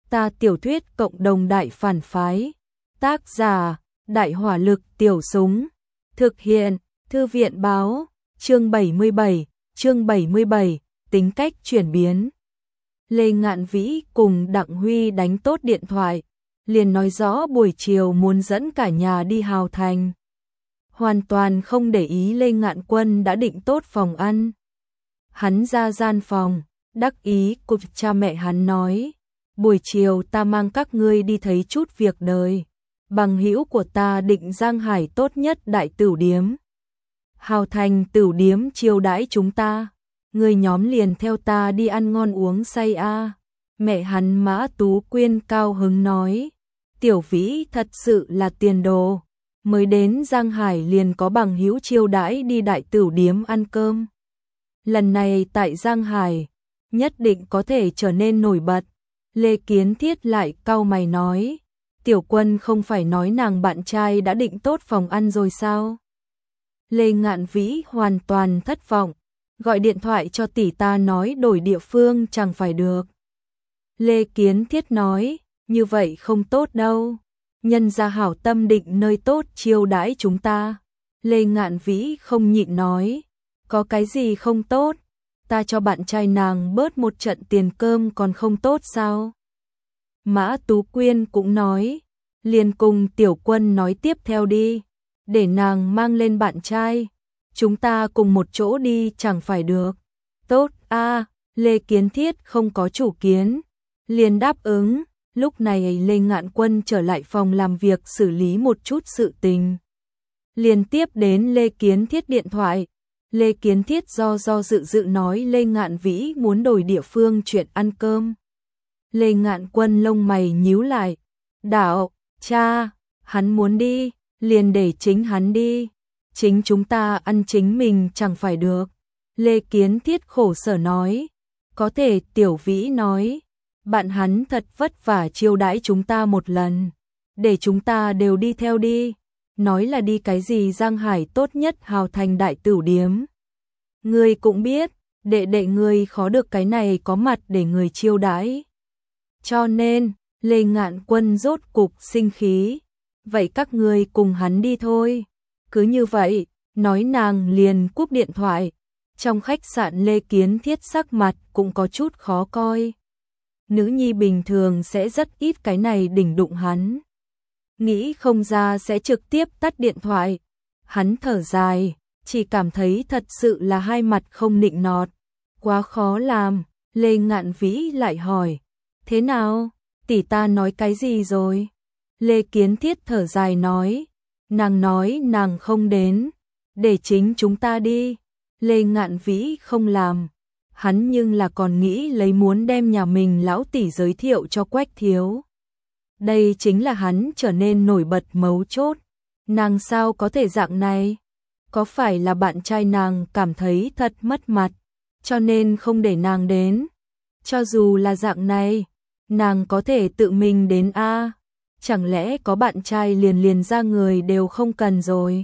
Ta tiểu thuyết cộng đồng đại phản phái. Tác giả, Đại hỏa lực tiểu súng. Thực hiện, Thư viện báo, chương 77, tính cách chuyển biến. Lê Ngạn Vĩ cùng Đặng Huy đánh tốt điện thoại, liền nói rõ buổi chiều muốn dẫn cả nhà đi Hào Thành. Hoàn toàn không để ý Lê Ngạn Quân đã định tốt phòng ăn. Hắn ra gian phòng, đắc ý cùng cha mẹ hắn nói, buổi chiều ta mang các ngươi đi thấy chút việc đời. Bằng hữu của ta định Giang Hải tốt nhất đại tửu điếm. Hào Thành tửu điếm chiêu đãi chúng ta, người nhóm liền theo ta đi ăn ngon uống say a. Mẹ hắn Mã Tú Quyên cao hứng nói, Tiểu Vĩ thật sự là tiền đồ, mới đến Giang Hải liền có bằng hữu chiêu đãi đi đại tửu điếm ăn cơm. Lần này tại Giang Hải, nhất định có thể trở nên nổi bật. Lê Kiến Thiết lại cau mày nói, Tiểu Quân không phải nói nàng bạn trai đã định tốt phòng ăn rồi sao? Lê Ngạn Vĩ hoàn toàn thất vọng, gọi điện thoại cho tỷ ta nói đổi địa phương chẳng phải được. Lê Kiến Thiết nói, như vậy không tốt đâu, nhân gia hảo tâm định nơi tốt chiêu đãi chúng ta. Lê Ngạn Vĩ không nhịn nói, có cái gì không tốt, ta cho bạn trai nàng bớt một trận tiền cơm còn không tốt sao? Mã Tú Quyên cũng nói, liền cùng Tiểu Quân nói tiếp theo đi, để nàng mang lên bạn trai, chúng ta cùng một chỗ đi chẳng phải được. Tốt a, Lê Kiến Thiết không có chủ kiến, liền đáp ứng. Lúc này Lê Ngạn Quân trở lại phòng làm việc xử lý một chút sự tình. Liền tiếp đến Lê Kiến Thiết điện thoại. Lê Kiến Thiết do dự nói Lê Ngạn Vĩ muốn đổi địa phương chuyện ăn cơm. Lê Ngạn Quân lông mày nhíu lại. Đạo, cha, hắn muốn đi, liền để chính hắn đi. Chính chúng ta ăn chính mình chẳng phải được. Lê Kiến Thiết khổ sở nói. Có thể Tiểu Vĩ nói, bạn hắn thật vất vả chiêu đãi chúng ta một lần, để chúng ta đều đi theo đi. Nói là đi cái gì Giang Hải tốt nhất Hào Thành đại tửu điếm. Ngươi cũng biết, đệ ngươi khó được cái này có mặt để người chiêu đãi. Cho nên, Lê Ngạn Quân rốt cục sinh khí. Vậy các ngươi cùng hắn đi thôi. Cứ như vậy, nói nàng liền cúp điện thoại. Trong khách sạn Lê Kiến Thiết sắc mặt cũng có chút khó coi. Nữ nhi bình thường sẽ rất ít cái này đỉnh đụng hắn. Nghĩ không ra sẽ trực tiếp tắt điện thoại. Hắn thở dài, chỉ cảm thấy thật sự là hai mặt không nịnh nọt. Quá khó làm. Lê Ngạn Vĩ lại hỏi, thế nào, tỷ ta nói cái gì rồi? Lê Kiến Thiết thở dài nói, nàng không đến, để chính chúng ta đi. Lê Ngạn Vĩ không làm. Hắn nhưng là còn nghĩ lấy muốn đem nhà mình lão tỷ giới thiệu cho Quách Thiếu. Đây chính là hắn trở nên nổi bật mấu chốt. Nàng sao có thể dạng này? Có phải là bạn trai nàng cảm thấy thật mất mặt, cho nên không để nàng đến? Cho dù là dạng này, nàng có thể tự mình đến a? Chẳng lẽ có bạn trai liền ra người đều không cần rồi?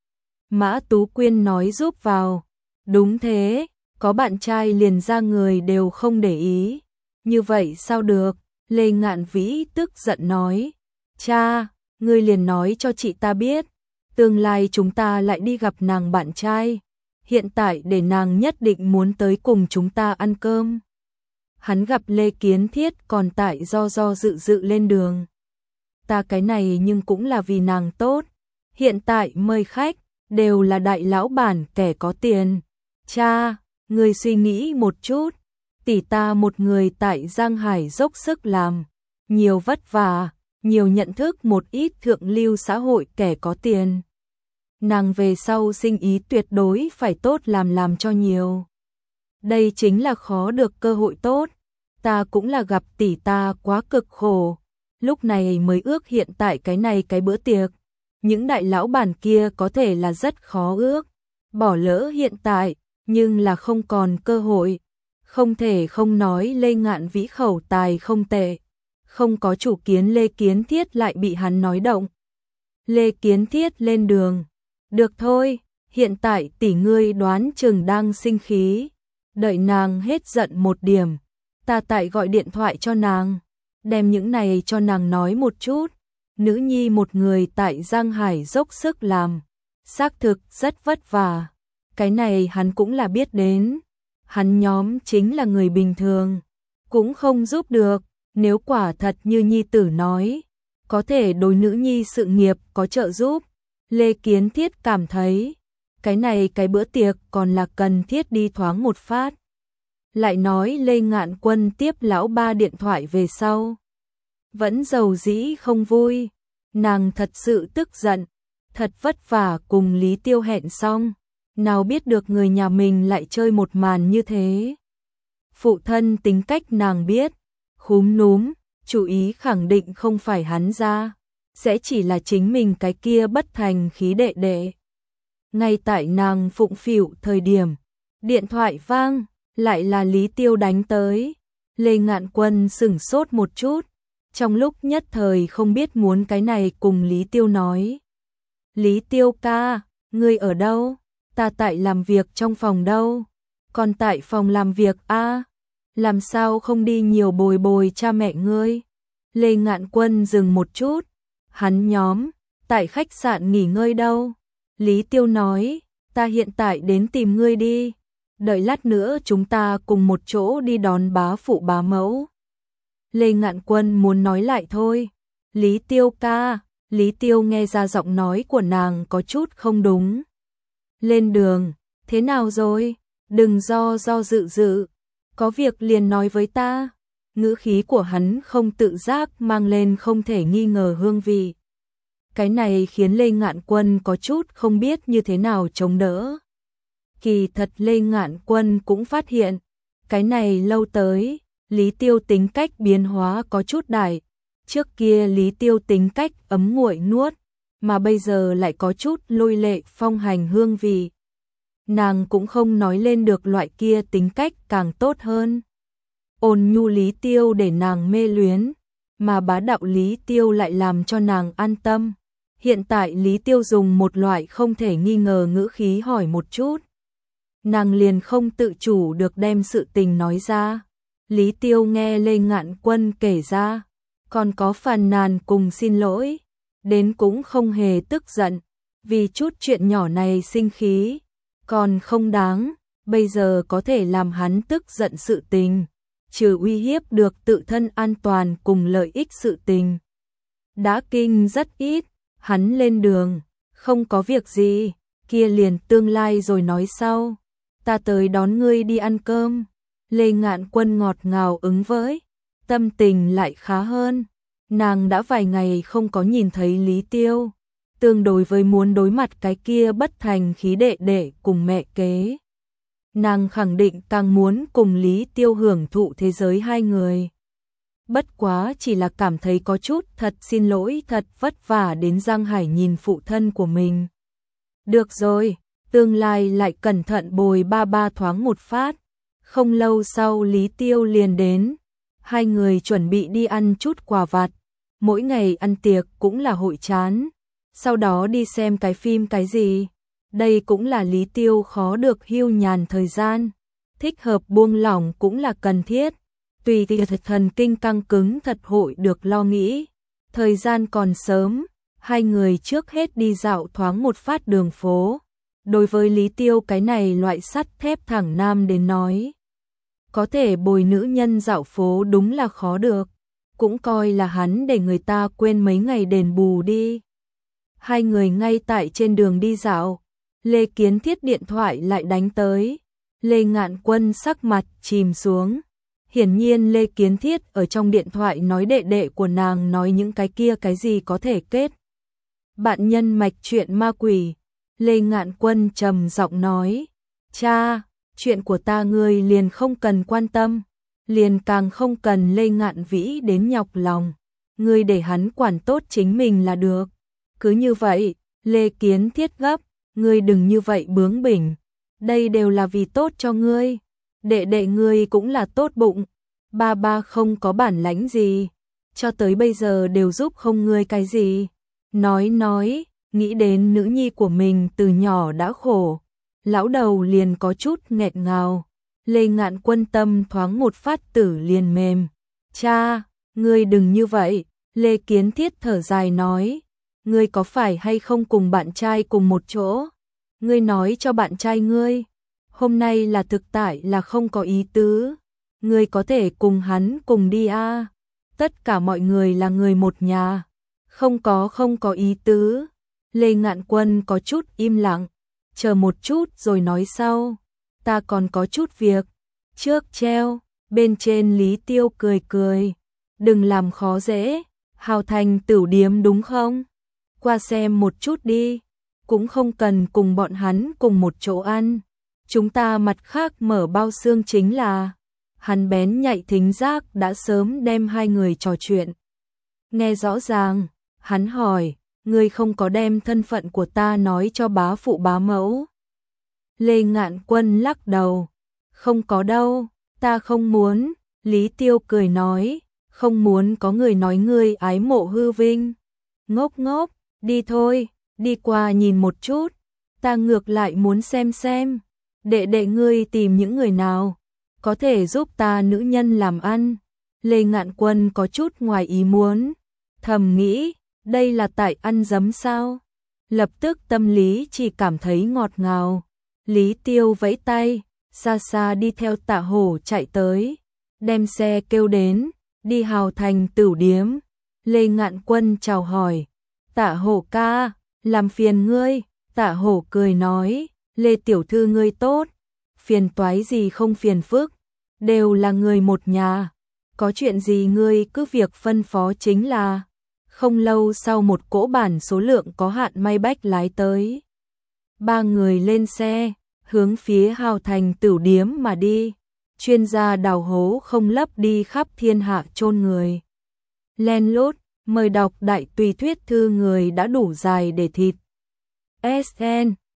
Mã Tú Quyên nói giúp vào. Đúng thế. Có bạn trai liền ra người đều không để ý. Như vậy sao được? Lê Ngạn Vĩ tức giận nói. Cha, ngươi liền nói cho chị ta biết. Tương lai chúng ta lại đi gặp nàng bạn trai. Hiện tại để nàng nhất định muốn tới cùng chúng ta ăn cơm. Hắn gặp Lê Kiến Thiết còn tại do dự lên đường. Ta cái này nhưng cũng là vì nàng tốt. Hiện tại mời khách, đều là đại lão bản kẻ có tiền. Cha, ngươi suy nghĩ một chút, tỷ ta một người tại Giang Hải dốc sức làm, nhiều vất vả, nhiều nhận thức một ít thượng lưu xã hội kẻ có tiền. Nàng về sau sinh ý tuyệt đối phải tốt làm cho nhiều. Đây chính là khó được cơ hội tốt, ta cũng là gặp tỷ ta quá cực khổ, lúc này mới ước hiện tại cái này cái bữa tiệc. Những đại lão bản kia có thể là rất khó ước, bỏ lỡ hiện tại. Nhưng là không còn cơ hội. Không thể không nói Lê Ngạn Vĩ khẩu tài không tệ. Không có chủ kiến Lê Kiến Thiết lại bị hắn nói động. Lê Kiến Thiết lên đường. Được thôi, hiện tại tỷ ngươi đoán chừng đang sinh khí. Đợi nàng hết giận một điểm, ta tại gọi điện thoại cho nàng. đem những này cho nàng nói một chút. Nữ nhi một người tại Giang Hải dốc sức làm, xác thực rất vất vả. Cái này hắn cũng là biết đến. Hắn nhóm chính là người bình thường, cũng không giúp được. Nếu quả thật như nhi tử nói, có thể đối nữ nhi sự nghiệp có trợ giúp, Lê Kiến Thiết cảm thấy, cái này cái bữa tiệc còn là cần thiết đi thoáng một phát. Lại nói Lê Ngạn Quân tiếp lão ba điện thoại về sau, vẫn dầu dĩ không vui, nàng thật sự tức giận, thật vất vả cùng Lý Tiêu hẹn xong, nào biết được người nhà mình lại chơi một màn như thế. Phụ thân tính cách nàng biết, khúm núm, chủ ý khẳng định không phải hắn ra, sẽ chỉ là chính mình cái kia bất thành khí đệ đệ. Ngay tại nàng phụng phịu thời điểm, điện thoại vang, lại là Lý Tiêu đánh tới. Lê Ngạn Quân sửng sốt một chút, trong lúc nhất thời không biết muốn cái này cùng Lý Tiêu nói. Lý Tiêu ca, ngươi ở đâu? Ta tại làm việc trong phòng đâu? Còn tại phòng làm việc a? Làm sao không đi nhiều bồi bồi cha mẹ ngươi? Lê Ngạn Quân dừng một chút, hắn nhóm, tại khách sạn nghỉ ngơi đâu? Lý Tiêu nói, ta hiện tại đến tìm ngươi đi, đợi lát nữa chúng ta cùng một chỗ đi đón bá phụ bá mẫu. Lê Ngạn Quân muốn nói lại thôi, Lý Tiêu ca, Lý Tiêu nghe ra giọng nói của nàng có chút không đúng. Lên đường, thế nào rồi? Đừng do dự, có việc liền nói với ta. Ngữ khí của hắn không tự giác mang lên không thể nghi ngờ hương vị. Cái này khiến Lê Ngạn Quân có chút không biết như thế nào chống đỡ. Kỳ thật Lê Ngạn Quân cũng phát hiện, cái này lâu tới, Lý Tiêu tính cách biến hóa có chút đại. Trước kia Lý Tiêu tính cách ấm nguội nuốt, mà bây giờ lại có chút lôi lệ phong hành hương vị. Nàng cũng không nói lên được loại kia tính cách càng tốt hơn. Ôn nhu Lý Tiêu để nàng mê luyến, mà bá đạo Lý Tiêu lại làm cho nàng an tâm. Hiện tại Lý Tiêu dùng một loại không thể nghi ngờ ngữ khí hỏi một chút. Nàng liền không tự chủ được đem sự tình nói ra. Lý Tiêu nghe Lê Ngạn Quân kể ra, còn có phàn nàn cùng xin lỗi, đến cũng không hề tức giận, vì chút chuyện nhỏ này sinh khí, còn không đáng, bây giờ có thể làm hắn tức giận sự tình, trừ uy hiếp được tự thân an toàn cùng lợi ích sự tình. Đã kinh rất ít, hắn lên đường, không có việc gì, kia liền tương lai rồi nói sau, ta tới đón ngươi đi ăn cơm. Lê Ngạn Quân ngọt ngào ứng với, tâm tình lại khá hơn. Nàng đã vài ngày không có nhìn thấy Lý Tiêu, tương đối với muốn đối mặt cái kia bất thành khí đệ đệ cùng mẹ kế. Nàng khẳng định càng muốn cùng Lý Tiêu hưởng thụ thế giới hai người. Bất quá chỉ là cảm thấy có chút thật xin lỗi, thật vất vả đến Giang Hải nhìn phụ thân của mình. Được rồi, tương lai lại cẩn thận bồi ba ba thoáng một phát. Không lâu sau Lý Tiêu liền đến, hai người chuẩn bị đi ăn chút quà vặt, mỗi ngày ăn tiệc cũng là hội chán, sau đó đi xem cái phim cái gì. Đây cũng là Lý Tiêu khó được hưu nhàn thời gian, thích hợp buông lỏng cũng là cần thiết, tùy thần kinh căng cứng thật hội được lo nghĩ. Thời gian còn sớm, hai người trước hết đi dạo thoáng một phát đường phố. Đối với Lý Tiêu cái này loại sắt thép thẳng nam đến nói, có thể bồi nữ nhân dạo phố đúng là khó được, cũng coi là hắn để người ta quên mấy ngày đền bù đi. Hai người ngay tại trên đường đi dạo, Lê Kiến Thiết điện thoại lại đánh tới. Lê Ngạn Quân sắc mặt chìm xuống. Hiển nhiên Lê Kiến Thiết ở trong điện thoại nói đệ đệ của nàng nói những cái kia cái gì có thể kết bạn nhân mạch chuyện ma quỷ. Lê Ngạn Quân trầm giọng nói, cha, chuyện của ta ngươi liền không cần quan tâm, liền càng không cần Lê Ngạn Vĩ đến nhọc lòng, ngươi để hắn quản tốt chính mình là được. Cứ như vậy, Lê Kiến Thiết gấp, ngươi đừng như vậy bướng bỉnh, đây đều là vì tốt cho ngươi, đệ đệ ngươi cũng là tốt bụng, ba ba không có bản lãnh gì, cho tới bây giờ đều giúp không ngươi cái gì. Nói, nghĩ đến nữ nhi của mình từ nhỏ đã khổ, lão đầu liền có chút nghẹt ngào. Lê Ngạn Quân tâm thoáng một phát tử liền mềm. Cha, Ngươi đừng như vậy, Lê Kiến Thiết thở dài nói, ngươi có phải hay không cùng bạn trai cùng một chỗ? Ngươi nói cho bạn trai ngươi, hôm nay là thực tại là không có ý tứ, ngươi có thể cùng hắn cùng đi a. Tất cả mọi người là người một nhà, không có ý tứ. Lê Ngạn Quân có chút im lặng, chờ một chút rồi nói sau, ta còn có chút việc, trước treo. Bên trên Lý Tiêu cười cười, đừng làm khó dễ, Hào Thành Tửu Điếm đúng không? Qua xem một chút đi, cũng không cần cùng bọn hắn cùng một chỗ ăn, chúng ta mặt khác mở bao xương chính là. Hắn bén nhạy thính giác đã sớm đem hai người trò chuyện nghe rõ ràng, hắn hỏi, ngươi không có đem thân phận của ta nói cho bá phụ bá mẫu? Lê Ngạn Quân lắc đầu, không có đâu, ta không muốn. Lý Tiêu cười nói, không muốn có người nói ngươi ái mộ hư vinh. Ngốc ngốc, đi thôi, đi qua nhìn một chút, ta ngược lại muốn xem, đệ đệ ngươi tìm những người nào có thể giúp ta nữ nhân làm ăn. Lê Ngạn Quân có chút ngoài ý muốn, thầm nghĩ, đây là tại ăn dấm sao? Lập tức tâm lý chỉ cảm thấy ngọt ngào. Lý Tiêu vẫy tay, xa xa đi theo Tạ Hổ chạy tới, đem xe kêu đến, đi Hào Thành Tửu Điếm. Lê Ngạn Quân chào hỏi, Tạ Hổ ca, làm phiền ngươi. Tạ Hổ cười nói, Lê tiểu thư ngươi tốt, phiền toái gì không phiền phức, đều là người một nhà, có chuyện gì ngươi cứ việc phân phó chính là. Không lâu sau một cỗ bản số lượng có hạn may bách lái tới. Ba người lên xe, hướng phía Hào Thành Tửu Điếm mà đi. Chuyên gia đào hố không lấp đi khắp thiên hạ chôn người. Len lút, mời đọc đại tùy thuyết thư người đã đủ dài để thịt. SN